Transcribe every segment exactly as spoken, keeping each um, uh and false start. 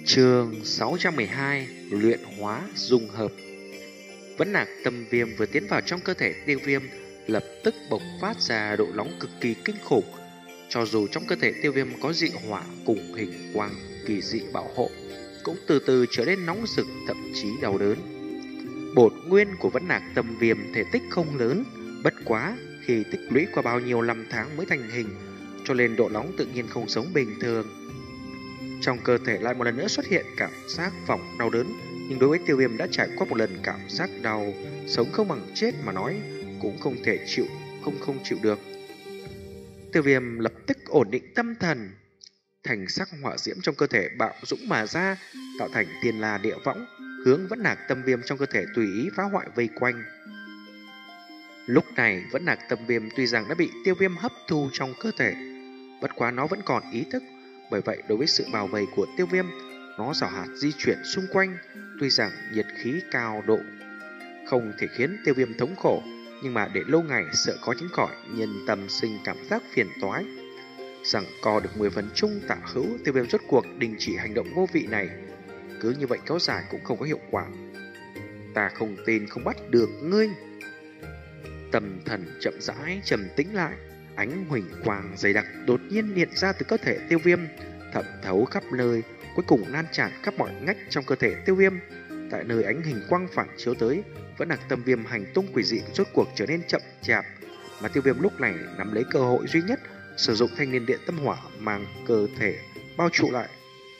Chương sáu trăm mười hai. Luyện hóa dung hợp. Vẫn Nạc Tâm Viêm vừa tiến vào trong cơ thể Tiêu Viêm, lập tức bộc phát ra độ nóng cực kỳ kinh khủng. Cho dù trong cơ thể Tiêu Viêm có dị hỏa cùng hình quang kỳ dị bảo hộ, cũng từ từ trở nên nóng rực, thậm chí đau đớn. Bổn nguyên của Vẫn Nạc Tâm Viêm thể tích không lớn, bất quá khi tích lũy qua bao nhiêu năm tháng mới thành hình, cho nên độ nóng tự nhiên không giống bình thường. Trong cơ thể lại một lần nữa xuất hiện cảm giác vòng đau đớn, nhưng đối với Tiêu Viêm đã trải qua một lần cảm giác đau, sống không bằng chết mà nói cũng không thể chịu, không không chịu được. Tiêu Viêm lập tức ổn định tâm thần, thành sắc hỏa diễm trong cơ thể bạo dũng mà ra, tạo thành tiên la địa võng, hướng Vẫn Nạc Tâm Viêm trong cơ thể tùy ý phá hoại vây quanh. Lúc này Vẫn Nạc Tâm Viêm tuy rằng đã bị Tiêu Viêm hấp thu trong cơ thể, bất quá nó vẫn còn ý thức. Bởi vậy đối với sự bao vây của Tiêu Viêm, nó giảo hạt di chuyển xung quanh. Tuy rằng nhiệt khí cao độ không thể khiến Tiêu Viêm thống khổ, nhưng mà để lâu ngày sợ có tránh khỏi nhân tâm sinh cảm giác phiền toái. Rằng co được mười phần chung tả hữu, Tiêu Viêm rốt cuộc đình chỉ hành động vô vị này. Cứ như vậy kéo dài cũng không có hiệu quả. Ta không tin không bắt được ngươi. Tâm thần chậm rãi trầm tĩnh lại, ánh huỳnh quang dày đặc đột nhiên hiện ra từ cơ thể Tiêu Viêm, thẩm thấu khắp nơi, cuối cùng lan tràn khắp mọi ngách trong cơ thể Tiêu Viêm. Tại nơi ánh huỳnh quang phản chiếu tới, Vẫn Nạc Tâm Viêm hành tung quỷ dị rốt cuộc trở nên chậm chạp, mà Tiêu Viêm lúc này nắm lấy cơ hội duy nhất, sử dụng thanh liên điện tâm hỏa mang cơ thể bao trụ lại.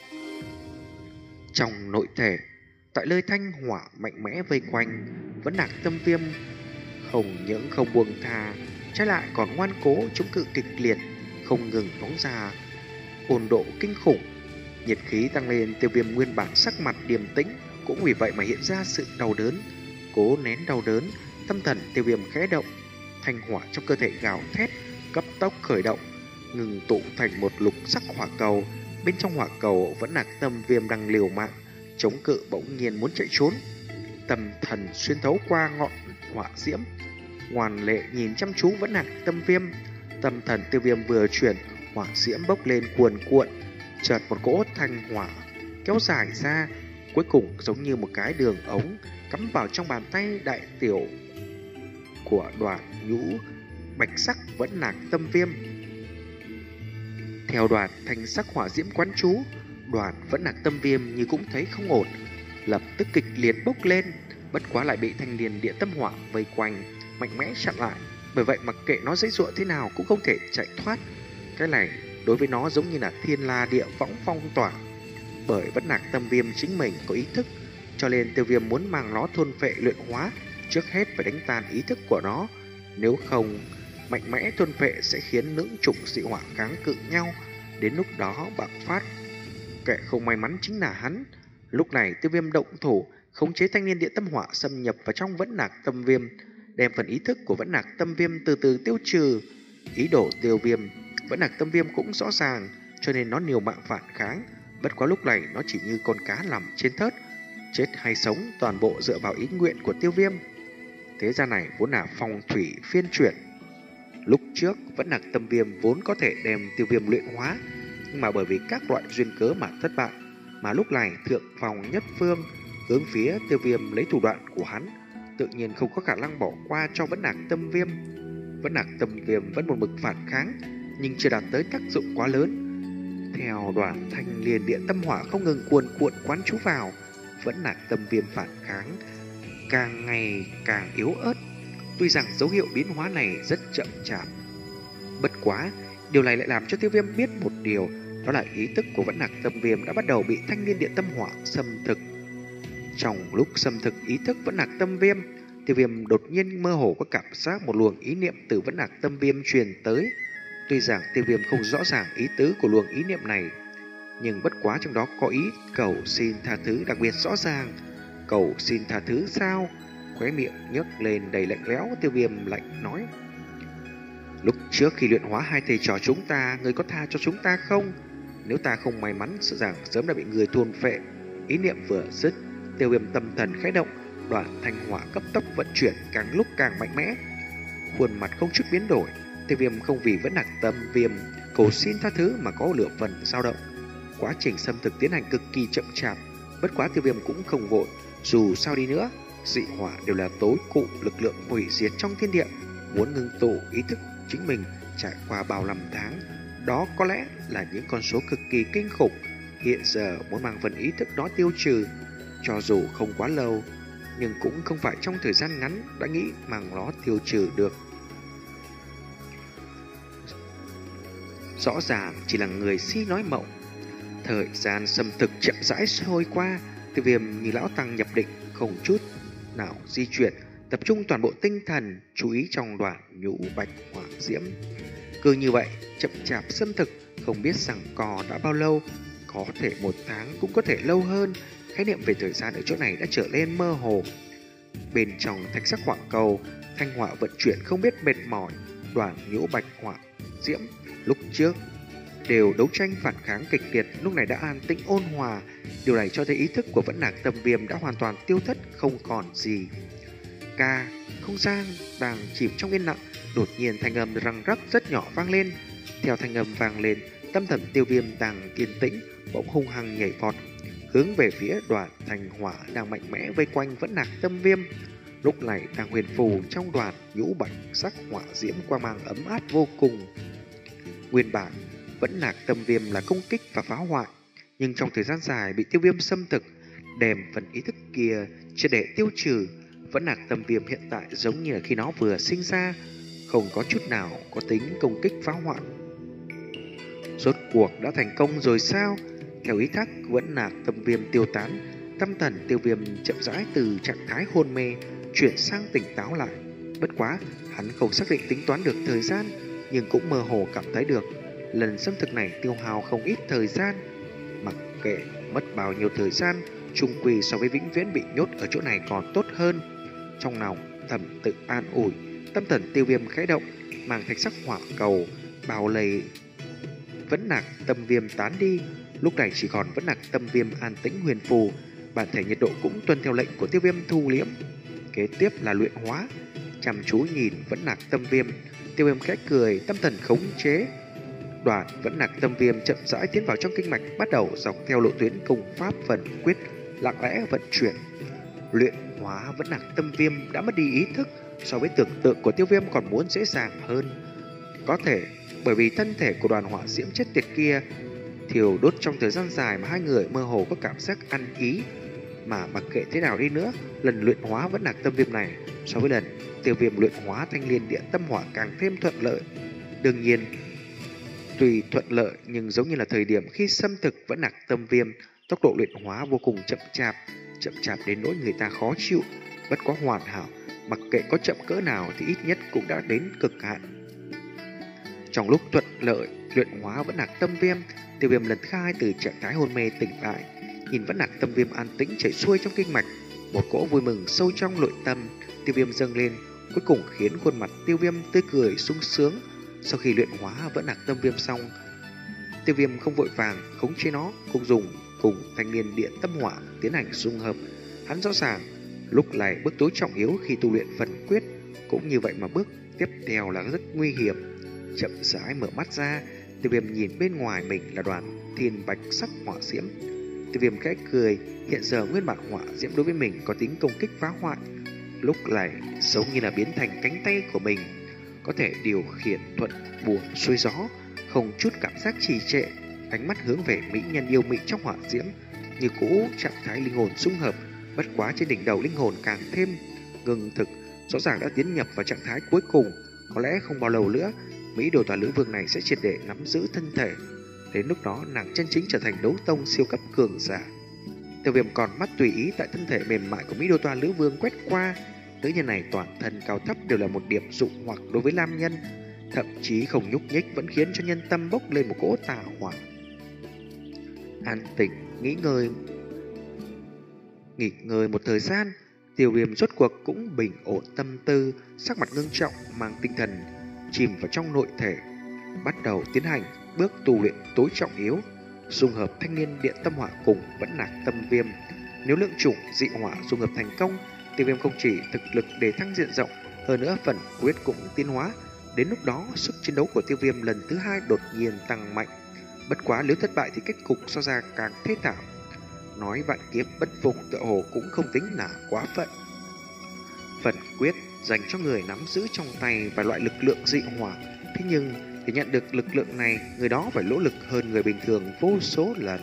Trong nội thể, tại nơi thanh hỏa mạnh mẽ vây quanh, Vẫn Nạc Tâm Viêm không những không buông tha, trái lại còn ngoan cố chống cự kịch liệt, không ngừng phóng ra ồn độ kinh khủng. Nhiệt khí tăng lên, Tiêu Viêm nguyên bản sắc mặt điềm tĩnh cũng vì vậy mà hiện ra sự đau đớn. Cố nén đau đớn, tâm thần Tiêu Viêm khẽ động, thanh hỏa trong cơ thể gào thét, cấp tốc khởi động, ngừng tụ thành một lục sắc hỏa cầu. Bên trong hỏa cầu, Vẫn Nạc Tâm Viêm đang liều mạng chống cự, bỗng nhiên muốn chạy trốn. Tâm thần xuyên thấu qua ngọn hỏa diễm, ngoan lệ nhìn chăm chú Vẫn Nạc Tâm Viêm. Tâm thần Tiêu Viêm vừa chuyển, hỏa diễm bốc lên cuồn cuộn, chợt một cỗ thanh hỏa kéo dài ra, cuối cùng giống như một cái đường ống cắm vào trong bàn tay đại tiểu của Đoàn nhũ bạch sắc Vẫn Nạc Tâm Viêm. Theo Đoàn thanh sắc hỏa diễm quán chú, Đoàn Vẫn Nạc Tâm Viêm như cũng thấy không ổn, lập tức kịch liệt bốc lên, bất quá lại bị thanh liên địa tâm hỏa vây quanh mạnh mẽ chặn lại. Bởi vậy mặc kệ nó giãy giụa thế nào cũng không thể chạy thoát. Cái này đối với nó giống như là thiên la địa võng phong tỏa. Bởi Vẫn Nạc Tâm Viêm chính mình có ý thức, cho nên Tiêu Viêm muốn mang nó thôn phệ luyện hóa, trước hết phải đánh tan ý thức của nó. Nếu không, mạnh mẽ thôn phệ sẽ khiến lưỡng chủng dị hỏa kháng cự nhau, đến lúc đó bạo phát. Kẻ không may mắn chính là hắn. Lúc này Tiêu Viêm động thủ, khống chế thanh liên địa tâm hỏa xâm nhập vào trong Vẫn Nạc Tâm Viêm, đem phần ý thức của Vẫn Nạc Tâm Viêm từ từ tiêu trừ. Ý đồ Tiêu Viêm, Vẫn Nạc Tâm Viêm cũng rõ ràng, cho nên nó liều mạng phản kháng. Bất quá lúc này nó chỉ như con cá nằm trên thớt, chết hay sống toàn bộ dựa vào ý nguyện của Tiêu Viêm. Thế gian này vốn là phong thủy phiên chuyển. Lúc trước Vẫn Nạc Tâm Viêm vốn có thể đem Tiêu Viêm luyện hóa, nhưng mà bởi vì các loại duyên cớ mà thất bại. Mà lúc này thượng phòng nhất phương hướng phía Tiêu Viêm lấy thủ đoạn của hắn, tự nhiên không có khả năng bỏ qua cho Vẫn Nạc Tâm Viêm. Vẫn Nạc Tâm Viêm vẫn một mực phản kháng, nhưng chưa đạt tới tác dụng quá lớn. Theo Đoàn thanh liên địa tâm hỏa không ngừng cuồn cuộn quán chú vào, Vẫn Nạc Tâm Viêm phản kháng càng ngày càng yếu ớt. Tuy rằng dấu hiệu biến hóa này rất chậm chạp, bất quá điều này lại làm cho Tiêu Viêm biết một điều, đó là ý thức của Vẫn Nạc Tâm Viêm đã bắt đầu bị thanh liên địa tâm hỏa xâm thực. Trong lúc xâm thực ý thức Vẫn Nạc Tâm Viêm, Tiêu Viêm đột nhiên mơ hồ có cảm giác một luồng ý niệm từ Vẫn Nạc Tâm Viêm truyền tới. Tuy rằng Tiêu Viêm không rõ ràng ý tứ của luồng ý niệm này, nhưng bất quá trong đó có ý cầu xin tha thứ đặc biệt rõ ràng. Cầu xin tha thứ sao? Khóe miệng nhếch lên đầy lạnh lẽo, Tiêu Viêm lạnh nói: lúc trước khi luyện hóa hai thầy trò chúng ta, ngươi có tha cho chúng ta không? Nếu ta không may mắn, sợ rằng sớm đã bị người thôn phệ. Ý niệm vừa dứt, Tiêu Viêm tâm thần khẽ động, đoạn thanh hỏa cấp tốc vận chuyển càng lúc càng mạnh mẽ. Khuôn mặt không chút biến đổi, Tiêu Viêm không vì Vẫn Nạc Tâm Viêm cầu xin tha thứ mà có lửa phần dao động. quá trình xâm thực tiến hành cực kỳ chậm chạp, bất quá Tiêu Viêm cũng không vội. Dù sao đi nữa, dị hỏa đều là tối cụ lực lượng hủy diệt trong thiên địa, muốn ngưng tụ ý thức chính mình trải qua bao năm tháng, đó có lẽ là những con số cực kỳ kinh khủng. Hiện giờ muốn mang phần ý thức đó tiêu trừ, cho dù không quá lâu, nhưng cũng không phải trong thời gian ngắn đã nghĩ mang nó tiêu trừ được. Rõ ràng chỉ là người si nói mộng. Thời gian xâm thực chậm rãi trôi qua, Tiêu Viêm như lão tăng nhập định, không chút nào di chuyển, tập trung toàn bộ tinh thần, chú ý trong đoạn nhũ bạch hỏa diễm. Cứ như vậy, chậm chạp xâm thực, không biết rằng cò đã bao lâu, có thể một tháng cũng có thể lâu hơn. Khái niệm về thời gian ở chỗ này đã trở nên mơ hồ. Bên trong thạch sắc hỏa cầu, thanh hỏa vận chuyển không biết mệt mỏi. Đoàn nhũ bạch hỏa diễm lúc trước đều đấu tranh phản kháng kịch liệt, lúc này đã an tĩnh ôn hòa. Điều này cho thấy ý thức của Vẫn Nạc Tâm Viêm đã hoàn toàn tiêu thất, không còn gì. Ca, không gian đang chìm trong yên lặng, đột nhiên thanh âm răng rắc rất nhỏ vang lên. Theo thanh âm vang lên, tâm thần Tiêu Viêm đang yên tĩnh, bỗng hung hăng nhảy vọt, hướng về phía đoàn thanh hỏa đang mạnh mẽ vây quanh Vẫn Nạc Tâm Viêm. Lúc này đang huyền phù trong đoàn nhũ bạch sắc hỏa diễm quang mang ấm áp vô cùng. Nguyên bản Vẫn Nạc Tâm Viêm là công kích và phá hoại, nhưng trong thời gian dài bị Tiêu Viêm xâm thực, đem phần ý thức kia chưa để tiêu trừ. Vẫn Nạc Tâm Viêm hiện tại giống như là khi nó vừa sinh ra, không có chút nào có tính công kích phá hoại. Rốt cuộc đã thành công rồi sao? Theo ý thác Vẫn Nạc Tâm Viêm tiêu tán, tâm thần Tiêu Viêm chậm rãi từ trạng thái hôn mê chuyển sang tỉnh táo lại. Bất quá, hắn không xác định tính toán được thời gian, nhưng cũng mơ hồ cảm thấy được lần xâm thực này tiêu hao không ít thời gian. Mặc kệ mất bao nhiêu thời gian, chung quy so với vĩnh viễn bị nhốt ở chỗ này còn tốt hơn. Trong lòng thầm tự an ủi, tâm thần Tiêu Viêm khẽ động, mang thạch sắc hỏa cầu bao lây Vẫn Nạc Tâm Viêm tán đi. Lúc này chỉ còn Vẫn Nạc Tâm Viêm an tĩnh huyền phù, bản thể nhiệt độ cũng tuân theo lệnh của Tiêu Viêm thu liễm. Kế tiếp là luyện hóa. Chăm chú nhìn Vẫn Nạc Tâm Viêm, Tiêu Viêm khẽ cười, tâm thần khống chế. Đoàn Vẫn Nạc Tâm Viêm chậm rãi tiến vào trong kinh mạch, bắt đầu dọc theo lộ tuyến công pháp phần quyết lặng lẽ vận chuyển. Luyện hóa Vẫn Nạc Tâm Viêm đã mất đi ý thức, so với tưởng tượng của Tiêu Viêm còn muốn dễ dàng hơn. Có thể bởi vì thân thể của đoàn hỏa diễm chết tiệt kia thiêu đốt trong thời gian dài mà hai người mơ hồ có cảm giác ăn ý. Mà mặc kệ thế nào đi nữa, lần luyện hóa Vẫn Nạc Tâm Viêm này so với lần Tiêu Viêm luyện hóa Thanh Liên Địa Tâm Hỏa càng thêm thuận lợi. Đương nhiên, tuy thuận lợi nhưng giống như là thời điểm khi xâm thực Vẫn Nạc Tâm Viêm, tốc độ luyện hóa vô cùng chậm chạp, chậm chạp đến nỗi người ta khó chịu. Bất quá hoàn hảo, mặc kệ có chậm cỡ nào thì ít nhất cũng đã đến cực hạn. Trong lúc thuận lợi luyện hóa Vẫn Nạc Tâm Viêm, Tiêu Viêm lần thứ hai từ trạng thái hôn mê tỉnh lại, nhìn Vẫn Nạc Tâm Viêm an tĩnh chảy xuôi trong kinh mạch, một cỗ vui mừng sâu trong nội tâm Tiêu Viêm dâng lên, cuối cùng khiến khuôn mặt Tiêu Viêm tươi cười sung sướng. Sau khi luyện hóa Vẫn Nạc Tâm Viêm xong, Tiêu Viêm không vội vàng khống chế nó, cũng dùng cùng Thanh Liên Địa Tâm Hỏa tiến hành dung hợp. Hắn rõ ràng lúc này bước tối trọng yếu khi tu luyện phần quyết, cũng như vậy mà bước tiếp theo là rất nguy hiểm. Chậm rãi mở mắt ra, Tiêu Viêm nhìn bên ngoài mình là đoàn thiên bạch sắc hỏa diễm. Tiêu Viêm khẽ cười, hiện giờ nguyên bản hỏa diễm đối với mình có tính công kích phá hoại, lúc này giống như là biến thành cánh tay của mình, có thể điều khiển thuận buồm xuôi gió, không chút cảm giác trì trệ. Ánh mắt hướng về mỹ nhân yêu mị trong hỏa diễm, như cũ trạng thái linh hồn xung hợp, bất quá trên đỉnh đầu linh hồn càng thêm ngừng thực, rõ ràng đã tiến nhập vào trạng thái cuối cùng. Có lẽ không bao lâu nữa, Mỹ Đồ Tòa Lữ Vương này sẽ triệt để nắm giữ thân thể. Đến lúc đó, nàng chân chính trở thành đấu tông siêu cấp cường giả. Tiêu Viêm còn mắt tùy ý tại thân thể mềm mại của Mỹ Đồ Tòa Lữ Vương quét qua. Nữ nhân này toàn thân cao thấp đều là một điểm dụ hoặc đối với nam nhân, thậm chí không nhúc nhích vẫn khiến cho nhân tâm bốc lên một cỗ tà hỏa. An tĩnh nghỉ ngơi nghỉ ngơi một thời gian, Tiêu Viêm rốt cuộc cũng bình ổn tâm tư, sắc mặt ngưng trọng, mang tinh thần chìm vào trong nội thể, bắt đầu tiến hành bước tu luyện tối trọng yếu, dung hợp Thanh Liên Địa Tâm Hỏa cùng Vẫn Nạc Tâm Viêm. Nếu lượng chủng dị hỏa dung hợp thành công, Tiêu Viêm không chỉ thực lực để thăng diện rộng, hơn nữa phần quyết cũng tiến hóa. Đến lúc đó, sức chiến đấu của Tiêu Viêm lần thứ hai đột nhiên tăng mạnh. Bất quá nếu thất bại thì kết cục so ra càng thê thảm. Nói vạn kiếp bất phục tựa hồ cũng không tính là quá phận. Phần quyết dành cho người nắm giữ trong tay và loại lực lượng dị hỏa. Thế nhưng để nhận được lực lượng này, người đó phải nỗ lực hơn người bình thường vô số lần.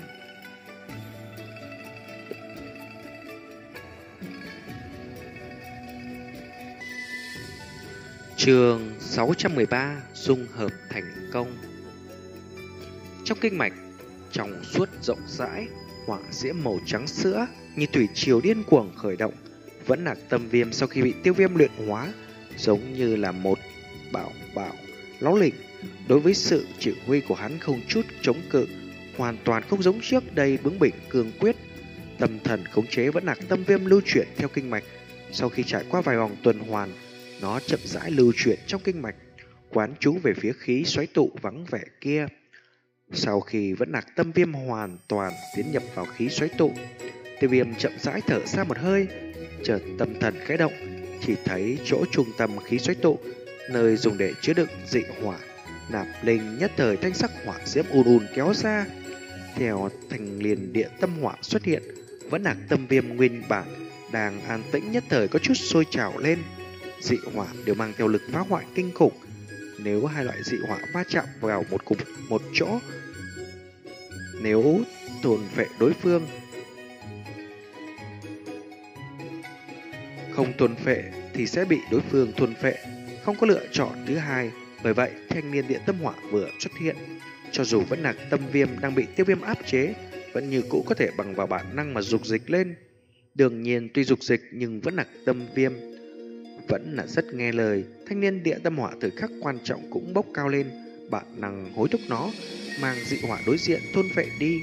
Chương sáu trăm mười ba: Dung hợp thành công. Trong kinh mạch, trong suốt rộng rãi, hỏa diễm màu trắng sữa như thủy triều điên cuồng khởi động. Vẫn là tâm viêm sau khi bị tiêu viêm luyện hóa, giống như là một bảo bảo láo lỉnh. Đối với sự chỉ huy của hắn không chút chống cự, hoàn toàn không giống trước đây bướng bỉnh cương quyết. Tâm thần khống chế vẫn là tâm viêm lưu chuyển theo kinh mạch. Sau khi trải qua vài vòng tuần hoàn, nó chậm rãi lưu chuyển trong kinh mạch, quán trú về phía khí xoáy tụ vắng vẻ kia. Sau khi vẫn nạc tâm viêm hoàn toàn tiến nhập vào khí xoáy tụ, tiêu viêm chậm rãi thở ra một hơi, chợt tâm thần khẽ động, chỉ thấy chỗ trung tâm khí xoáy tụ, nơi dùng để chứa đựng dị hỏa, nạp linh nhất thời thanh sắc hỏa diễm ùn ùn kéo ra. Theo thành liền địa tâm hỏa xuất hiện, vẫn nạc tâm viêm nguyên bản đang an tĩnh nhất thời có chút sôi trào lên. Dị hỏa đều mang theo lực phá hoại kinh khủng. Nếu hai loại dị hỏa va chạm vào một cùng một chỗ, nếu tổn phệ đối phương, không tổn phệ thì sẽ bị đối phương tổn phệ, không có lựa chọn thứ hai. Bởi vậy, thanh niên địa tâm hỏa vừa xuất hiện, cho dù vẫn là tâm viêm đang bị tiêu viêm áp chế, vẫn như cũ có thể bằng vào bản năng mà dục dịch lên. Đương nhiên, tuy dục dịch nhưng vẫn là tâm viêm vẫn là rất nghe lời. Thanh niên địa tâm hỏa thời khắc quan trọng cũng bốc cao lên, bản năng hối thúc nó mang dị hỏa đối diện thôn phệ đi.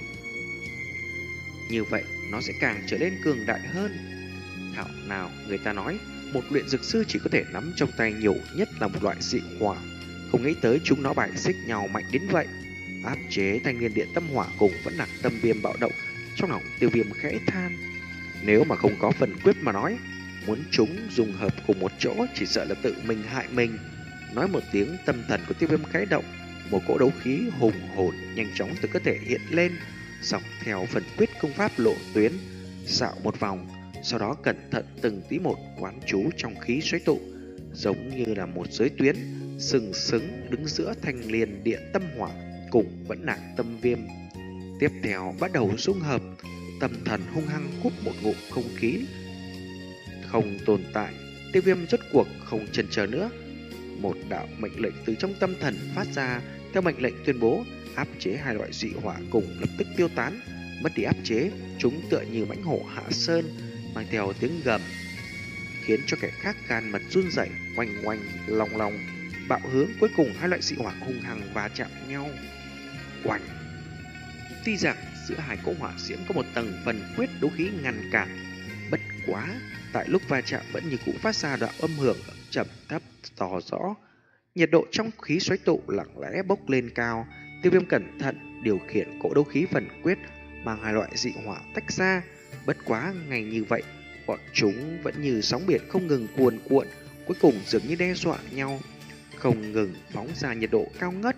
Như vậy nó sẽ càng trở nên cường đại hơn. Thảo nào người ta nói một luyện dược sư chỉ có thể nắm trong tay nhiều nhất là một loại dị hỏa, không nghĩ tới chúng nó bài xích nhau mạnh đến vậy. Áp chế thanh niên địa tâm hỏa cùng vẫn là tâm viêm bạo động. Trong lòng tiêu viêm khẽ than, nếu mà không có phần quyết mà nói, muốn chúng dùng hợp cùng một chỗ chỉ sợ là tự mình hại mình. Nói một tiếng, tâm thần của tiêu viêm khẽ động, một cỗ đấu khí hùng hồn nhanh chóng từ cơ thể hiện lên, dọc theo phần quyết công pháp lộ tuyến, dạo một vòng, sau đó cẩn thận từng tí một quán trú trong khí xoáy tụ, giống như là một giới tuyến sừng sững đứng giữa thanh liền địa tâm hỏa cùng vẫn nạc tâm viêm. Tiếp theo bắt đầu dung hợp, tâm thần hung hăng hút một ngụm không khí không tồn tại. Tiêu viêm rốt cuộc không chần chờ nữa, một đạo mệnh lệnh từ trong tâm thần phát ra. Theo mệnh lệnh tuyên bố, áp chế hai loại dị hỏa cùng lập tức tiêu tán. Mất đi áp chế, chúng tựa như mãnh hổ hạ sơn, mang theo tiếng gầm khiến cho kẻ khác gan mật run rẩy, oanh oanh long long. Bạo hướng cuối cùng, hai loại dị hỏa hung hăng va chạm nhau. Oanh! Tuy rằng giữa hai cỗ hỏa diễm có một tầng phần quyết đấu khí ngăn cản, bất quá tại lúc va chạm vẫn như cũ phát ra đoạn âm hưởng trầm thấp to rõ. Nhiệt độ trong khí xoáy tụ lặng lẽ bốc lên cao. Tiêu viêm cẩn thận điều khiển cỗ đấu khí phần quyết, mang hai loại dị hỏa tách ra. Bất quá ngày như vậy, bọn chúng vẫn như sóng biển không ngừng cuồn cuộn, cuối cùng dường như đe dọa nhau, không ngừng phóng ra nhiệt độ cao ngất.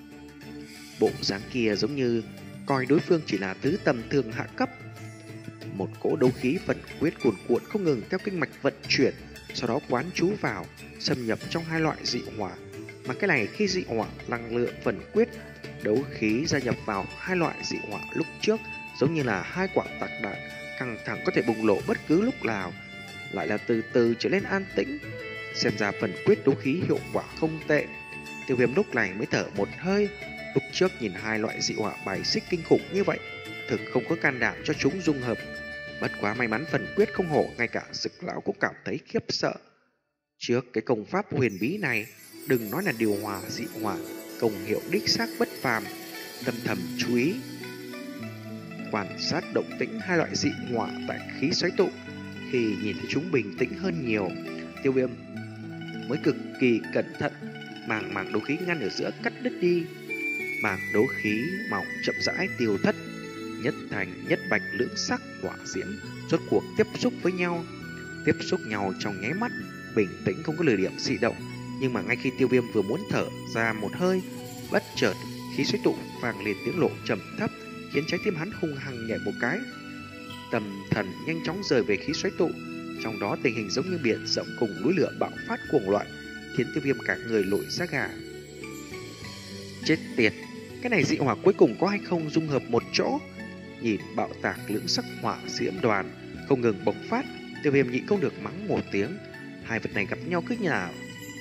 Bộ dáng kia giống như coi đối phương chỉ là thứ tầm thường hạ cấp. Một cỗ đấu khí phần quyết cuồn cuộn không ngừng theo kinh mạch vận chuyển, sau đó quán trú vào, xâm nhập trong hai loại dị hỏa. Mà cái này khi dị hỏa năng lượng phần quyết đấu khí gia nhập vào hai loại dị hỏa lúc trước, giống như là hai quả tạc đạn căng thẳng có thể bùng nổ bất cứ lúc nào, lại là từ từ trở nên an tĩnh. Xem ra phần quyết đấu khí hiệu quả không tệ. Tiêu viêm lúc này mới thở một hơi. Lúc trước nhìn hai loại dị hỏa bài xích kinh khủng như vậy, thực không có can đảm cho chúng dung hợp. Bất quá may mắn phần quyết không hổ, ngay cả Dực lão cũng cảm thấy khiếp sợ. Trước cái công pháp huyền bí này, đừng nói là điều hòa dị hỏa, công hiệu đích xác bất phàm. Tâm thầm chú ý quan sát động tĩnh hai loại dị hỏa tại khí xoáy tụ. Khi nhìn thấy chúng bình tĩnh hơn nhiều, tiêu viêm mới cực kỳ cẩn thận màng màng đấu khí ngăn ở giữa cắt đứt đi. Màng đấu khí mỏng chậm rãi tiêu thất, nhất thành nhất bạch lưỡng sắc hỏa diễm rốt cuộc tiếp xúc với nhau. Tiếp xúc nhau trong nháy mắt, bình tĩnh không có lười điểm dị động. Nhưng mà ngay khi tiêu viêm vừa muốn thở ra một hơi, bất chợt khí xoáy tụ vang lên tiếng lộ trầm thấp, khiến trái tim hắn hung hăng nhảy một cái. Tâm thần nhanh chóng rời về khí xoáy tụ, trong đó tình hình giống như biển rộng cùng núi lửa bạo phát cuồng loạn, khiến Tiêu Viêm cả người nổi da gà. Chết tiệt, cái này dị hỏa cuối cùng có hay không dung hợp một chỗ? Nhìn bạo tạc lưỡng sắc hỏa diễm đoàn không ngừng bộc phát, Tiêu Viêm nhịn không được mắng một tiếng. Hai vật này gặp nhau cứ như nào?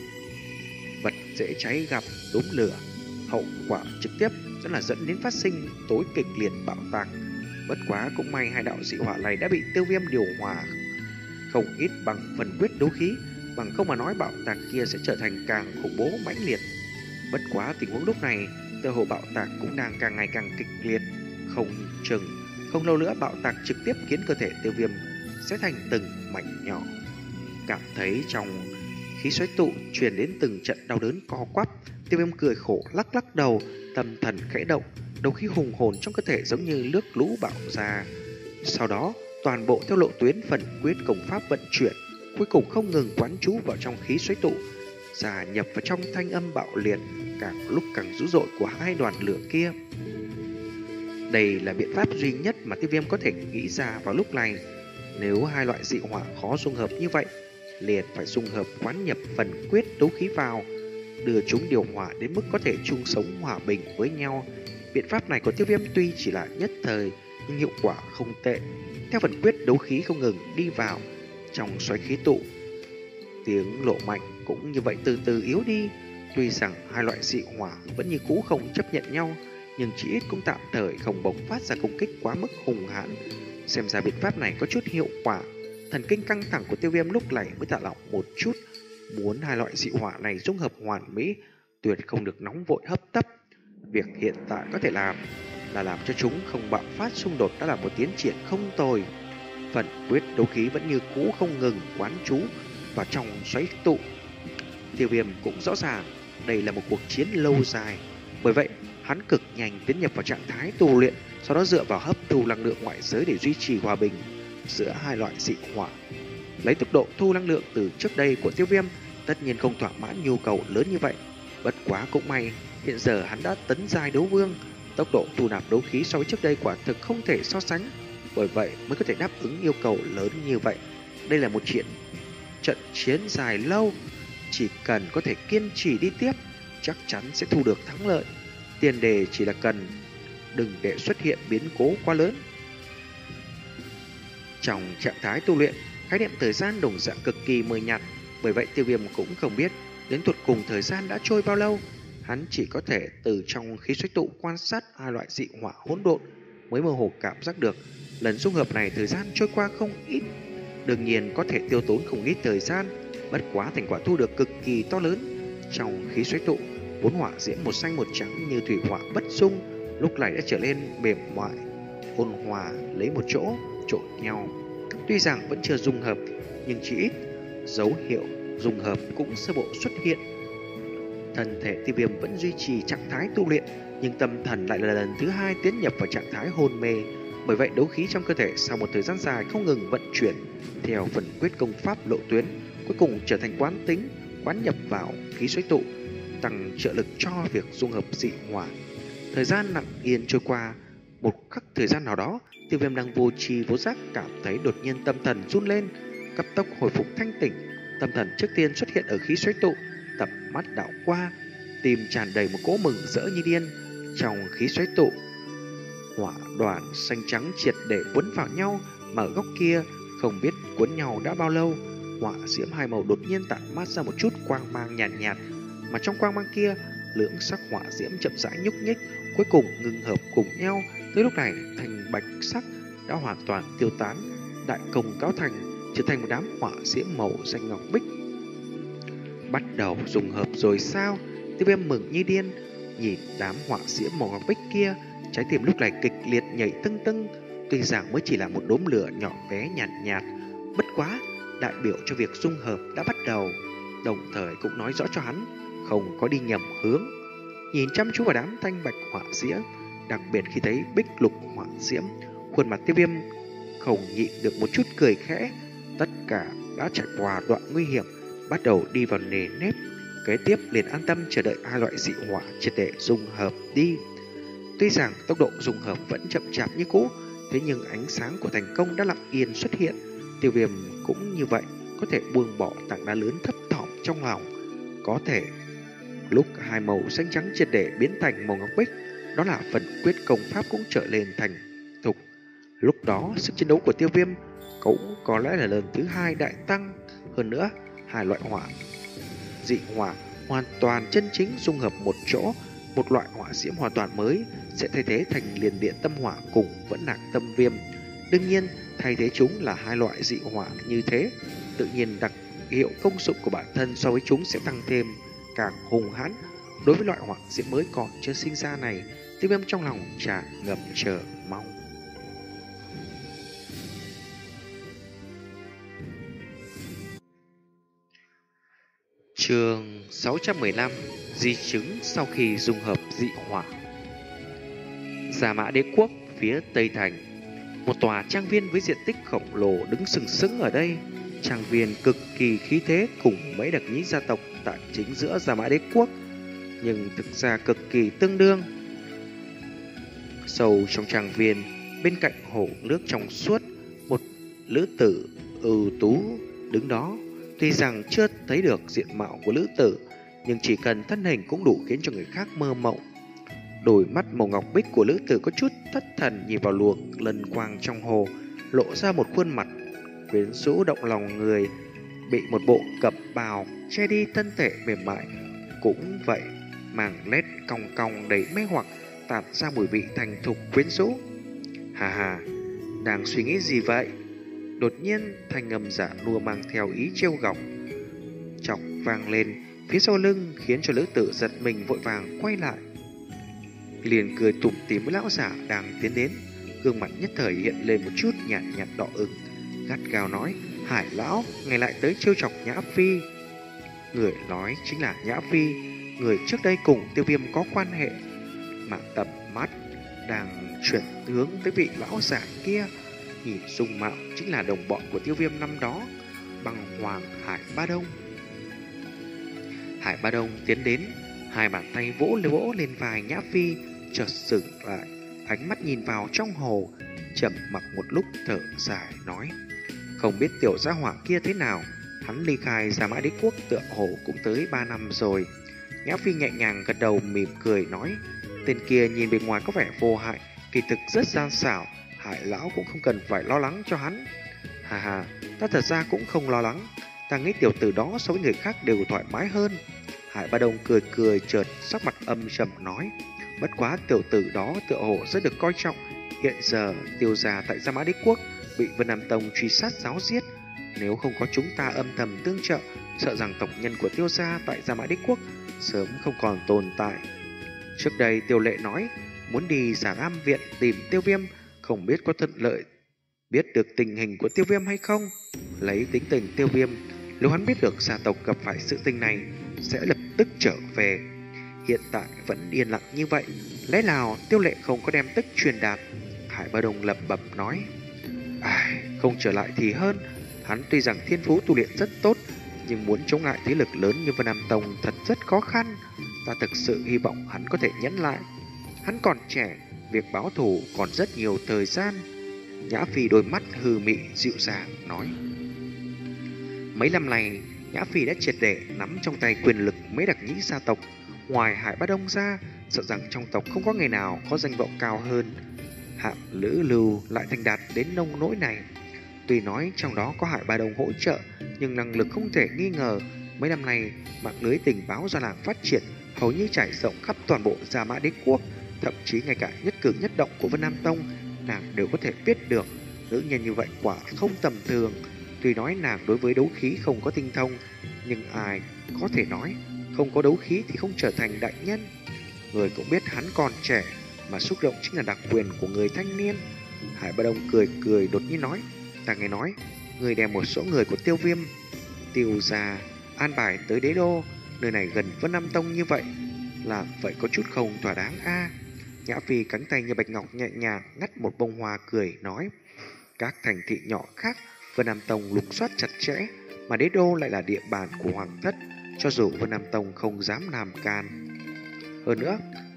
Vật dễ cháy gặp đốm lửa, hậu quả trực tiếp sẽ là dẫn đến phát sinh tối kịch liệt bạo tạc. Bất quá cũng may hai đạo dị hỏa này đã bị Tiêu Viêm điều hòa không ít bằng phần quyết đấu khí, bằng không mà nói bạo tạc kia sẽ trở thành càng khủng bố mãnh liệt. Bất quá tình huống lúc này, tựa hồ bạo tạc cũng đang càng ngày càng kịch liệt, không chừng không lâu nữa bạo tạc trực tiếp khiến cơ thể Tiêu Viêm sẽ thành từng mảnh nhỏ. Cảm thấy trong khí xoáy tụ truyền đến từng trận đau đớn co quắp, Tiêu Viêm cười khổ lắc lắc đầu, tâm thần khẽ động, đấu khí hùng hồn trong cơ thể giống như nước lũ bạo ra. Sau đó, toàn bộ theo lộ tuyến phần quyết công pháp vận chuyển, cuối cùng không ngừng quán trú vào trong khí xoáy tụ, gia nhập vào trong thanh âm bạo liệt càng lúc càng dữ dội của hai đoàn lửa kia. Đây là biện pháp duy nhất mà Tiêu Viêm có thể nghĩ ra vào lúc này. Nếu hai loại dị hỏa khó dung hợp như vậy, liền phải dung hợp quán nhập phần quyết đấu khí vào, đưa chúng điều hòa đến mức có thể chung sống hòa bình với nhau. Biện pháp này của Tiêu Viêm tuy chỉ là nhất thời, nhưng hiệu quả không tệ. Theo phần quyết đấu khí không ngừng đi vào trong xoáy khí tụ, tiếng lộ mạnh cũng như vậy từ từ yếu đi. Tuy rằng hai loại dị hỏa vẫn như cũ không chấp nhận nhau, nhưng chỉ ít cũng tạm thời không bộc phát ra công kích quá mức hùng hãn. Xem ra biện pháp này có chút hiệu quả. Thần kinh căng thẳng của Tiêu Viêm lúc này mới thả lỏng một chút. Muốn hai loại dị hỏa này dung hợp hoàn mỹ, tuyệt không được nóng vội hấp tấp. Việc hiện tại có thể làm là làm cho chúng không bạo phát xung đột đã là một tiến triển không tồi. Phần quyết đấu khí vẫn như cũ không ngừng quán trú vào trong xoáy tụ. Tiêu Viêm cũng rõ ràng đây là một cuộc chiến lâu dài, bởi vậy hắn cực nhanh tiến nhập vào trạng thái tu luyện, sau đó dựa vào hấp thu năng lượng ngoại giới để duy trì hòa bình giữa hai loại dị hỏa. Lấy tốc độ thu năng lượng từ trước đây của Tiêu Viêm, tất nhiên không thỏa mãn nhu cầu lớn như vậy. Bất quá cũng may, hiện giờ hắn đã tấn giai đấu vương, tốc độ thu nạp đấu khí so với trước đây quả thực không thể so sánh, bởi vậy mới có thể đáp ứng yêu cầu lớn như vậy. Đây là một chuyện trận chiến dài lâu, chỉ cần có thể kiên trì đi tiếp, chắc chắn sẽ thu được thắng lợi. Tiền đề chỉ là cần đừng để xuất hiện biến cố quá lớn. Trong trạng thái tu luyện, khái niệm thời gian đồng dạng cực kỳ mờ nhạt, bởi vậy Tiêu Viêm cũng không biết đến tuột cùng thời gian đã trôi bao lâu. Hắn chỉ có thể từ trong khí xoáy tụ quan sát hai loại dị hỏa hỗn độn mới mơ hồ cảm giác được lần dung hợp này thời gian trôi qua không ít. Đương nhiên có thể tiêu tốn không ít thời gian, bất quá thành quả thu được cực kỳ to lớn. Trong khí xoáy tụ, bốn hỏa diễm một xanh một trắng như thủy hỏa bất dung, lúc này đã trở nên mềm mại, ôn hòa lấy một chỗ trộn nhau. Tuy rằng vẫn chưa dung hợp, nhưng chỉ ít dấu hiệu dung hợp cũng sơ bộ xuất hiện. Thân thể Tiêu Viêm vẫn duy trì trạng thái tu luyện, nhưng tâm thần lại là lần thứ hai tiến nhập vào trạng thái hôn mê. Bởi vậy đấu khí trong cơ thể sau một thời gian dài không ngừng vận chuyển theo phần quyết công pháp lộ tuyến, cuối cùng trở thành quán tính, quán nhập vào khí xoáy tụ, tăng trợ lực cho việc dung hợp dị hỏa. Thời gian lặng yên trôi qua, một khắc thời gian nào đó, Tiêu Viêm đang vô tri vô giác cảm thấy đột nhiên tâm thần run lên, cấp tốc hồi phục thanh tỉnh. Tâm thần trước tiên xuất hiện ở khí xoáy tụ, tập mắt đảo qua, tim tràn đầy một cỗ mừng rỡ như điên. Trong khí xoáy tụ, hỏa đoàn xanh trắng triệt để quấn vào nhau, mà ở góc kia không biết quấn nhau đã bao lâu. Hỏa diễm hai màu đột nhiên tản mát ra một chút quang mang nhàn nhạt, nhạt, mà trong quang mang kia, lưỡng sắc hỏa diễm chậm rãi nhúc nhích, cuối cùng ngưng hợp cùng nhau. Tới lúc này, thành bạch sắc đã hoàn toàn tiêu tán, đại công cáo thành, trở thành một đám hỏa diễm màu xanh ngọc bích. Bắt đầu dùng hợp rồi sao? Tiêu Viêm mừng như điên, nhìn đám hỏa diễm màu ngọc bích kia, trái tim lúc này kịch liệt nhảy tưng tưng. Tuy rằng mới chỉ là một đốm lửa nhỏ bé nhạt nhạt, bất quá đại biểu cho việc dung hợp đã bắt đầu, đồng thời cũng nói rõ cho hắn không có đi nhầm hướng. Nhìn chăm chú vào đám thanh bạch hỏa diễm, đặc biệt khi thấy bích lục hỏa diễm, khuôn mặt Tiêu Viêm không nhịn được một chút cười khẽ. Tất cả đã trải qua đoạn nguy hiểm, bắt đầu đi vào nề nếp. Kế tiếp liền an tâm chờ đợi hai loại dị hỏa triệt để dung hợp đi. Tuy rằng tốc độ dung hợp vẫn chậm chạp như cũ, thế nhưng ánh sáng của thành công đã lặng yên xuất hiện. Tiêu Viêm cũng như vậy, có thể buông bỏ tảng đá lớn thấp thỏm trong lòng. Có thể lúc hai màu xanh trắng triệt để biến thành màu ngọc bích, đó là phần quyết công pháp cũng trở lên thành thục. Lúc đó sức chiến đấu của Tiêu Viêm cũng có lẽ là lần thứ hai đại tăng. Hơn nữa, hai loại hỏa dị hỏa hoàn toàn chân chính dung hợp một chỗ, một loại hỏa diễm hoàn toàn mới sẽ thay thế thành liền điện tâm hỏa cùng vẫn nạc tâm viêm. Đương nhiên, thay thế chúng là hai loại dị hỏa như thế, tự nhiên đặc hiệu công dụng của bản thân so với chúng sẽ tăng thêm càng hùng hãn. Đối với loại hỏa diễm mới còn chưa sinh ra này, Tiêu Viêm trong lòng tràn ngập chờ mong. Chương sáu trăm mười lăm: Di chứng sau khi dung hợp dị hỏa. Gia Mã Đế quốc phía Tây Thành, một tòa trang viên với diện tích khổng lồ đứng sừng sững ở đây. Trang viên cực kỳ khí thế cùng mấy đặc nhĩ gia tộc tại chính giữa Gia Mã Đế quốc, nhưng thực ra cực kỳ tương đương. Sâu trong trang viên, bên cạnh hồ nước trong suốt, một lữ tử ưu tú đứng đó. Tuy rằng chưa thấy được diện mạo của lữ tử, nhưng chỉ cần thân hình cũng đủ khiến cho người khác mơ mộng. Đôi mắt màu ngọc bích của lữ tử có chút thất thần nhìn vào luồng lân quang trong hồ, lộ ra một khuôn mặt quyến rũ động lòng người. Bị một bộ cẩm bào che đi thân thể mềm mại cũng vậy, màng lết cong cong đầy mê hoặc, tản ra mùi vị thành thục quyến rũ. Hà hà, đang suy nghĩ gì vậy? Đột nhiên thanh âm giả nua mang theo ý trêu gọc chọc vang lên phía sau lưng, khiến cho lữ tử giật mình vội vàng quay lại, liền cười tủm tỉm với lão giả đang tiến đến. Gương mặt nhất thời hiện lên một chút nhạt nhạt đỏ ửng, gắt gao nói: Hải lão, ngày lại tới trêu chọc Nhã Phi. Người nói chính là Nhã Phi, người trước đây cùng Tiêu Viêm có quan hệ. Mà tầm mắt đang chuyển hướng tới vị lão giả kia, nhìn dung mạo chính là đồng bọn của Tiêu Viêm năm đó, Băng Hoàng Hải Ba Đông. Hải Ba Đông tiến đến, hai bàn tay vỗ vỗ lên vai Nhã Phi, chợt dừng lại, ánh mắt nhìn vào trong hồ, trầm mặc một lúc thở dài nói: Không biết tiểu gia hỏa kia thế nào, hắn ly khai Gia Mã Đế quốc tựa hồ cũng tới ba năm rồi. Nhã Phi nhẹ nhàng gật đầu mỉm cười nói: Tên kia nhìn bề ngoài có vẻ vô hại, kỳ thực rất gian xảo, Hải lão cũng không cần phải lo lắng cho hắn. Hà hà, ta thật ra cũng không lo lắng, ta nghĩ tiểu tử đó so với người khác đều thoải mái hơn. Hải Ba Đông cười cười chợt sắc mặt âm trầm nói: Bất quá tiểu tử đó tựa hồ rất được coi trọng. Hiện giờ Tiêu gia tại Gia Mã Đế quốc bị Vân Nam Tông truy sát giáo giết, nếu không có chúng ta âm thầm tương trợ, sợ rằng tộc nhân của Tiêu gia tại Gia Mã Đế quốc sớm không còn tồn tại. Trước đây Tiêu Lệ nói muốn đi Giảng Am viện tìm Tiêu Viêm, không biết có thuận lợi biết được tình hình của Tiêu Viêm hay không. Lấy tính tình Tiêu Viêm, nếu hắn biết được gia tộc gặp phải sự tình này sẽ lập tức trở về. Hiện tại vẫn yên lặng như vậy, lẽ nào Tiêu Lệ không có đem tức truyền đạt? Hải Ba Đông lẩm bẩm nói: Ai, không trở lại thì hơn. Hắn tuy rằng thiên phú tu luyện rất tốt, nhưng muốn chống lại thế lực lớn như Vân Nam Tông thật rất khó khăn. Ta thực sự hy vọng hắn có thể nhẫn lại. Hắn còn trẻ, việc báo thù còn rất nhiều thời gian. Nhã Phi đôi mắt hư mị dịu dàng nói: Mấy năm này, Nhã Phi đã triệt để nắm trong tay quyền lực mấy đặc nhĩ gia tộc. Ngoài Hải Ba Đông ra, sợ rằng trong tộc không có người nào có danh vọng cao hơn Hạng Lữ Lưu lại thành đạt đến nông nỗi này. Tuy nói trong đó có Hải Ba Đông hỗ trợ, nhưng năng lực không thể nghi ngờ. Mấy năm nay, mạng lưới tình báo gia làng phát triển hầu như trải rộng khắp toàn bộ Gia Mã Đế quốc, thậm chí ngay cả nhất cử nhất động của Vân Nam Tông nàng đều có thể biết được. Nữ nhân như vậy quả không tầm thường. Tuy nói nàng đối với đấu khí không có tinh thông, nhưng ai có thể nói không có đấu khí thì không trở thành đại nhân. Người cũng biết hắn còn trẻ, mà xúc động chính là đặc quyền của người thanh niên. Hải Ba Đông cười cười đột nhiên nói: Ta nghe nói người đem một số người của Tiêu Viêm, Tiêu gia an bài tới đế đô, nơi này gần Vân Nam Tông như vậy, là vậy có chút không thỏa đáng a. À, Nhã Phi cánh tay như bạch ngọc nhẹ nhàng ngắt một bông hoa cười nói: Các thành thị nhỏ khác Vân Nam Tông lục soát chặt chẽ, mà đế đô lại là địa bàn của hoàng thất, cho dù Vân Nam Tông không dám làm can. Hơn nữa,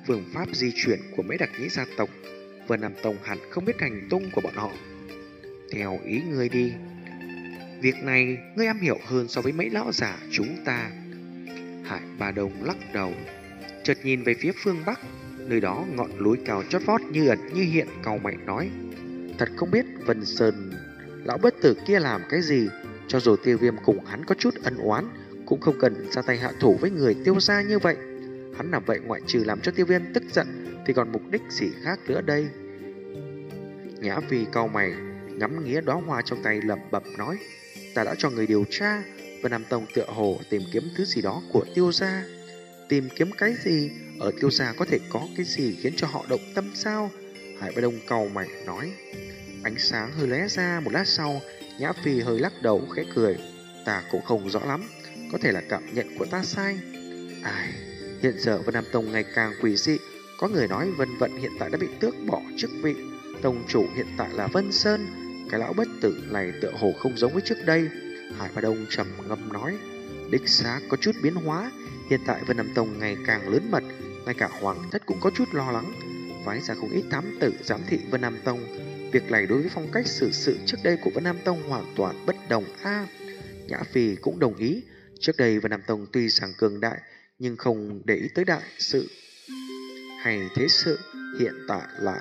phương pháp di chuyển của mấy đặc nhĩ gia tộc, Vân Nam Tông hẳn không biết hành tung của bọn họ. Theo ý ngươi đi, việc này ngươi am hiểu hơn so với mấy lão giả chúng ta. Hải Ba Đông lắc đầu, chợt nhìn về phía phương Bắc, nơi đó ngọn núi cao chót vót như ẩn như hiện, cau mày nói: thật không biết Vân Sơn lão bất tử kia làm cái gì, cho dù Tiêu Viêm cùng hắn có chút ân oán, cũng không cần ra tay hạ thủ với người Tiêu gia như vậy. Hắn làm vậy ngoại trừ làm cho Tiêu Viêm tức giận thì còn mục đích gì khác nữa đây? Nhã Phi cau mày, ngắm nghía đóa hoa trong tay, lẩm bẩm nói: ta đã cho người điều tra, Vân Nam Tông tựa hồ tìm kiếm thứ gì đó của Tiêu gia. Tìm kiếm cái gì? Ở Tiêu gia có thể có cái gì khiến cho họ động tâm sao? Hải Ba Đông cau mày nói. Ánh sáng hơi lóe ra, một lát sau, Nhã Phi hơi lắc đầu khẽ cười: ta cũng không rõ lắm, có thể là cảm nhận của ta sai. Ai, hiện giờ Vân Nam Tông ngày càng quỷ dị, có người nói Vân Vận hiện tại đã bị tước bỏ chức vị, tông chủ hiện tại là Vân Sơn, cái lão bất tử này tựa hồ không giống với trước đây. Hải Ba Đông trầm ngâm nói: đích xác có chút biến hóa, hiện tại Vân Nam Tông ngày càng lớn mật, ngay cả hoàng thất cũng có chút lo lắng, phái ra không ít thám tử giám thị Vân Nam Tông. Việc này đối với phong cách xử sự trước đây của Vân Nam Tông hoàn toàn bất đồng a. À, Nhã Phi cũng đồng ý, trước đây Vân Nam Tông tuy rằng cường đại nhưng không để ý tới đại sự hay thế sự, hiện tại lại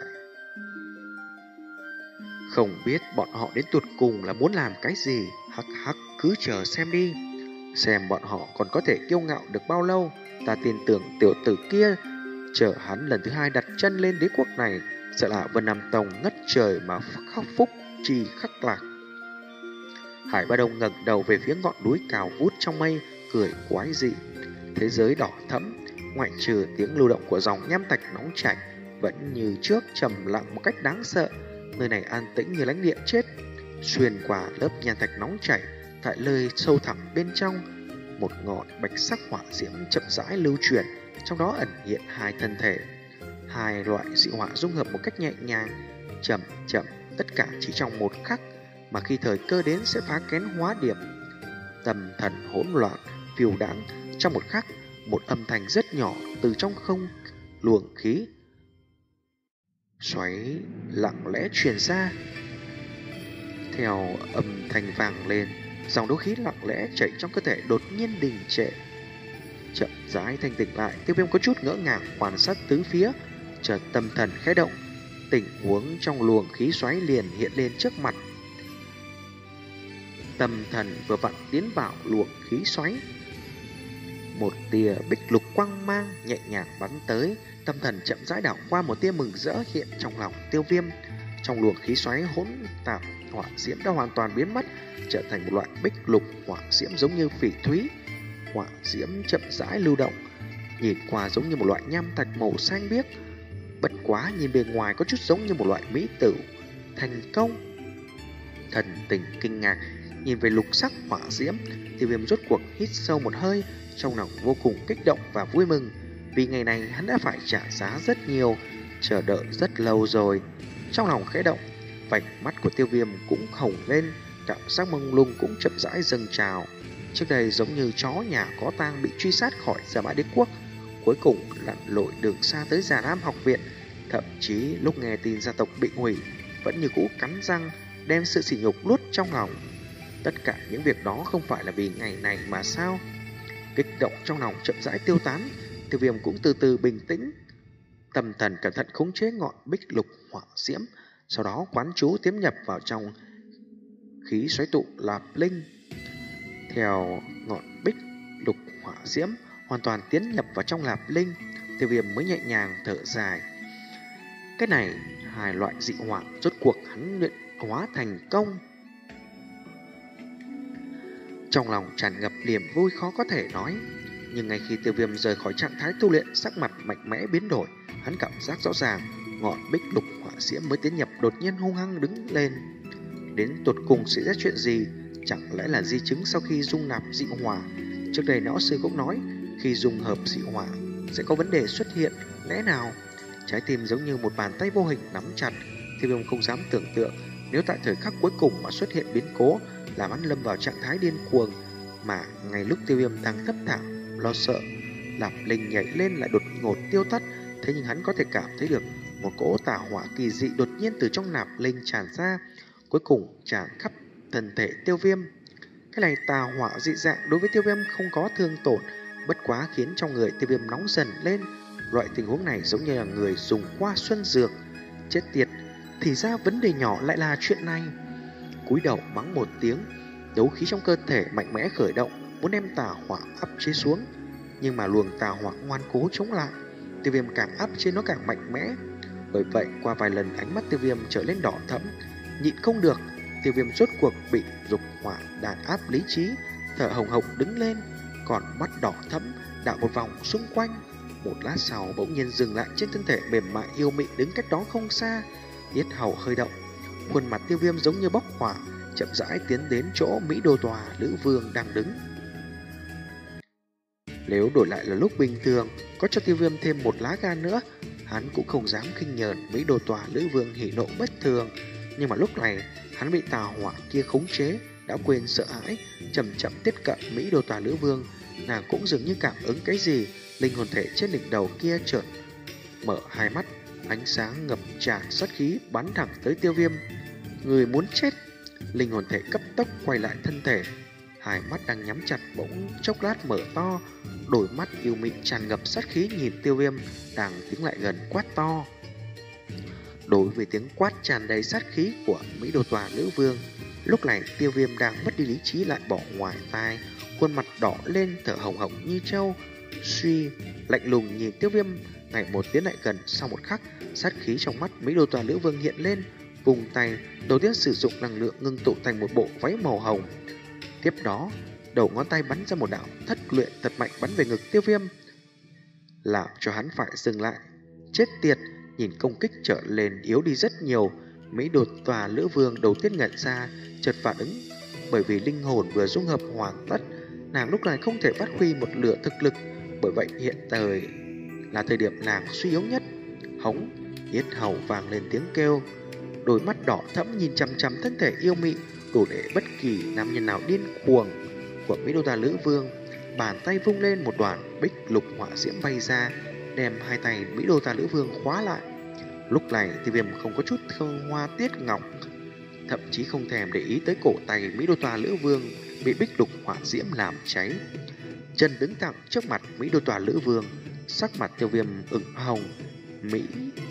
không biết bọn họ đến tuột cùng là muốn làm cái gì. Hắc hắc, cứ chờ xem đi, xem bọn họ còn có thể kiêu ngạo được bao lâu. Ta tin tưởng tiểu tử kia, chờ hắn lần thứ hai đặt chân lên đế quốc này, sẽ là Vân Nam Tông ngất trời mà khắc phúc chi khắc lạc. Hải Ba Đông ngẩng đầu về phía ngọn núi cao vút trong mây, cười quái dị. Thế giới đỏ thẫm, ngoại trừ tiếng lưu động của dòng nham thạch nóng chảy, vẫn như trước trầm lặng một cách đáng sợ. Nơi này an tĩnh như lãnh địa chết. Xuyên qua lớp nham thạch nóng chảy, tại nơi sâu thẳm bên trong, một ngọn bạch sắc hỏa diễm chậm rãi lưu chuyển, trong đó ẩn hiện hai thân thể. Hai loại dị hỏa dung hợp một cách nhẹ nhàng, chậm chậm, tất cả chỉ trong một khắc, mà khi thời cơ đến sẽ phá kén hóa điểm. Tâm thần hỗn loạn, phiêu đãng, trong một khắc, một âm thanh rất nhỏ từ trong không luồng khí xoáy lặng lẽ truyền ra. Theo âm thanh vang lên, dòng đấu khí lặng lẽ chảy trong cơ thể đột nhiên đình trệ. Chậm rãi thanh tỉnh lại, Tiêu Viêm có chút ngỡ ngàng quan sát tứ phía, chợt tâm thần khẽ động, tình huống trong luồng khí xoáy liền hiện lên trước mặt. Tâm thần vừa vặn tiến vào luồng khí xoáy, một tia bích lục quang mang nhẹ nhàng bắn tới, tâm thần chậm rãi đảo qua, một tia mừng rỡ hiện trong lòng Tiêu Viêm. Trong luồng khí xoáy hỗn tạp, hỏa diễm đã hoàn toàn biến mất, trở thành một loại bích lục hỏa diễm giống như phỉ thúy. Hỏa diễm chậm rãi lưu động, nhìn qua giống như một loại nham thạch màu xanh biếc, bất quá nhìn bề ngoài có chút giống như một loại mỹ tử. Thành công! Thần tình kinh ngạc nhìn về lục sắc hỏa diễm, Tiêu Viêm rốt cuộc hít sâu một hơi, trong lòng vô cùng kích động và vui mừng. Vì ngày này hắn đã phải trả giá rất nhiều, chờ đợi rất lâu rồi. Trong lòng khẽ động, vành mắt của Tiêu Viêm cũng hồng lên, cảm giác mông lung cũng chậm rãi dâng trào. Trước đây giống như chó nhà có tang bị truy sát khỏi Gia Mã Đế Quốc, cuối cùng lặn lội đường xa tới Già Nam học viện. Thậm chí lúc nghe tin gia tộc bị hủy, vẫn như cũ cắn răng đem sự sỉ nhục nuốt trong lòng. Tất cả những việc đó không phải là vì ngày này mà sao? Kích động trong lòng chậm rãi tiêu tán, Tiêu Viêm cũng từ từ bình tĩnh. Tâm thần cẩn thận khống chế ngọn bích lục hỏa diễm, sau đó quán chú tiến nhập vào trong khí xoáy tụ Lạp Linh. Theo ngọn bích lục hỏa diễm hoàn toàn tiến nhập vào trong Lạp Linh, Tiêu Viêm mới nhẹ nhàng thở dài. Cái này, hai loại dị hỏa rốt cuộc hắn luyện hóa thành công. Trong lòng tràn ngập niềm vui khó có thể nói. Nhưng ngay khi Tiêu Viêm rời khỏi trạng thái tu luyện, sắc mặt mạnh mẽ biến đổi. Hắn cảm giác rõ ràng ngọn bích lục hỏa diễm mới tiến nhập đột nhiên hung hăng đứng lên. Đến tột cùng sẽ ra chuyện gì? Chẳng lẽ là di chứng sau khi dung nạp dị hỏa? Trước đây lão sư cũng nói, khi dung hợp dị hỏa sẽ có vấn đề xuất hiện. Lẽ nào? Trái tim giống như một bàn tay vô hình nắm chặt. Tiêu Viêm không dám tưởng tượng nếu tại thời khắc cuối cùng mà xuất hiện biến cố, làm hắn lâm vào trạng thái điên cuồng. Mà ngay lúc Tiêu Viêm đang thấp thỏm lo sợ, Lạp Linh nhảy lên lại đột ngột tiêu tắt, Thế nhưng hắn có thể cảm thấy được một cỗ tà hỏa kỳ dị đột nhiên từ trong nạp linh tràn ra, cuối cùng tràn khắp thân thể Tiêu Viêm. Cái này tà hỏa dị dạng đối với Tiêu Viêm không có thương tổn, bất quá khiến trong người Tiêu Viêm nóng dần lên. Loại tình huống này giống như là người dùng qua xuân dược. Chết tiệt, thì ra vấn đề nhỏ lại là chuyện này. Cúi đầu mắng một tiếng, đấu khí trong cơ thể mạnh mẽ khởi động, muốn đem tà hỏa áp chế xuống. Nhưng mà luồng tà hỏa ngoan cố chống lại, Tiêu Viêm càng áp chế nó càng mạnh mẽ. Bởi vậy qua vài lần ánh mắt Tiêu Viêm trở lên đỏ thẫm, nhịn không được, Tiêu Viêm rốt cuộc bị dục hỏa đàn áp lý trí, thở hồng hộc đứng lên, còn mắt đỏ thẫm đảo một vòng xung quanh. Một lát sau bỗng nhiên dừng lại trên thân thể mềm mại yêu mị đứng cách đó không xa, yết hầu hơi động, khuôn mặt Tiêu Viêm giống như bốc hỏa, chậm rãi tiến đến chỗ Mỹ Đô Tòa Lữ Vương đang đứng. Nếu đổi lại là lúc bình thường, có cho Tiêu Viêm thêm một lá gan nữa, hắn cũng không dám khinh nhờn Mỹ Đô Tòa Lữ Vương hỉ nộ bất thường. Nhưng mà lúc này hắn bị tà hỏa kia khống chế, đã quên sợ hãi, chậm chậm tiếp cận Mỹ Đô Tòa Lữ Vương. Nàng cũng dường như cảm ứng cái gì, linh hồn thể trên đỉnh đầu kia chợt mở hai mắt, ánh sáng ngập tràn sát khí bắn thẳng tới Tiêu Viêm. Người muốn chết. Linh hồn thể cấp tốc quay lại thân thể, hai mắt đang nhắm chặt bỗng chốc lát mở to, đôi mắt yêu mị tràn ngập sát khí nhìn Tiêu Viêm đang tiến lại gần, quát to. Đối với tiếng quát tràn đầy sát khí của Mỹ Đô Tòa Lữ Vương, lúc này Tiêu Viêm đang mất đi lý trí lại bỏ ngoài tai, khuôn mặt đỏ lên, thở hồng hộc như trâu. Suy lạnh lùng nhìn Tiêu Viêm ngày một tiến lại gần. Sau một khắc, sát khí trong mắt Mỹ Đô Tòa Lữ Vương hiện lên, vùng tay đầu tiên sử dụng năng lượng ngưng tụ thành một bộ váy màu hồng. Tiếp đó, đầu ngón tay bắn ra một đạo thất luyện thật mạnh bắn về ngực Tiêu Viêm, làm cho hắn phải dừng lại. Chết tiệt, nhìn công kích trở lên yếu đi rất nhiều, Mỹ Đô Tòa Lữ Vương đầu tiên ngẩn ra, chợt phản ứng, bởi vì linh hồn vừa dung hợp hoàn tất, nàng lúc này không thể phát huy một lửa thực lực, bởi vậy hiện thời là thời điểm nàng suy yếu nhất. Hống, yết hầu vang lên tiếng kêu, đôi mắt đỏ thẫm nhìn chằm chằm thân thể yêu mị, đủ để bất kỳ nam nhân nào điên cuồng của Mỹ Đô Tòa Lữ Vương. Bàn tay vung lên, một đoàn bích lục hỏa diễm bay ra, đem hai tay Mỹ Đô Tòa Lữ Vương khóa lại. Lúc này Tiêu Viêm không có chút thương hoa tiết ngọc, thậm chí không thèm để ý tới cổ tay Mỹ Đô Tòa Lữ Vương bị bích lục hỏa diễm làm cháy. Chân đứng thẳng trước mặt Mỹ Đô Tòa Lữ Vương, sắc mặt Tiêu Viêm ửng hồng. Mỹ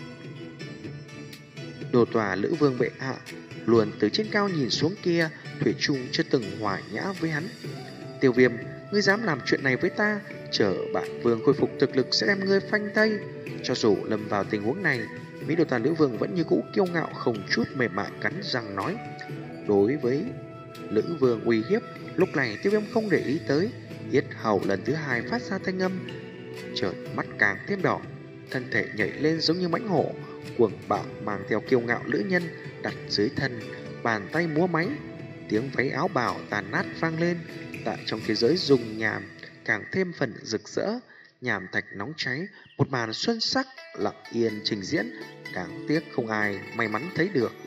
Đô Tòa Lữ Vương bệ hạ luôn từ trên cao nhìn xuống kia, thủy chung chưa từng hòa nhã với hắn. Tiêu Viêm, ngươi dám làm chuyện này với ta, chờ bản vương khôi phục thực lực sẽ đem ngươi phanh thây. Cho dù lâm vào tình huống này, Mỹ Đô Tòa Lữ Vương vẫn như cũ kiêu ngạo không chút mềm mại cắn răng nói. Đối với Lữ Vương uy hiếp, lúc này Tiêu Viêm không để ý tới, yết hầu lần thứ hai phát ra thanh âm, chợt mắt càng thêm đỏ, thân thể nhảy lên giống như mãnh hổ, cuồng bạo mang theo kiêu ngạo lữ nhân đặt dưới thân, bàn tay múa máy, tiếng váy áo bào tàn nát vang lên. Tại trong thế giới dùng nhàm càng thêm phần rực rỡ, nhàm thạch nóng cháy, một màn xuân sắc lặng yên trình diễn, đáng tiếc không ai may mắn thấy được.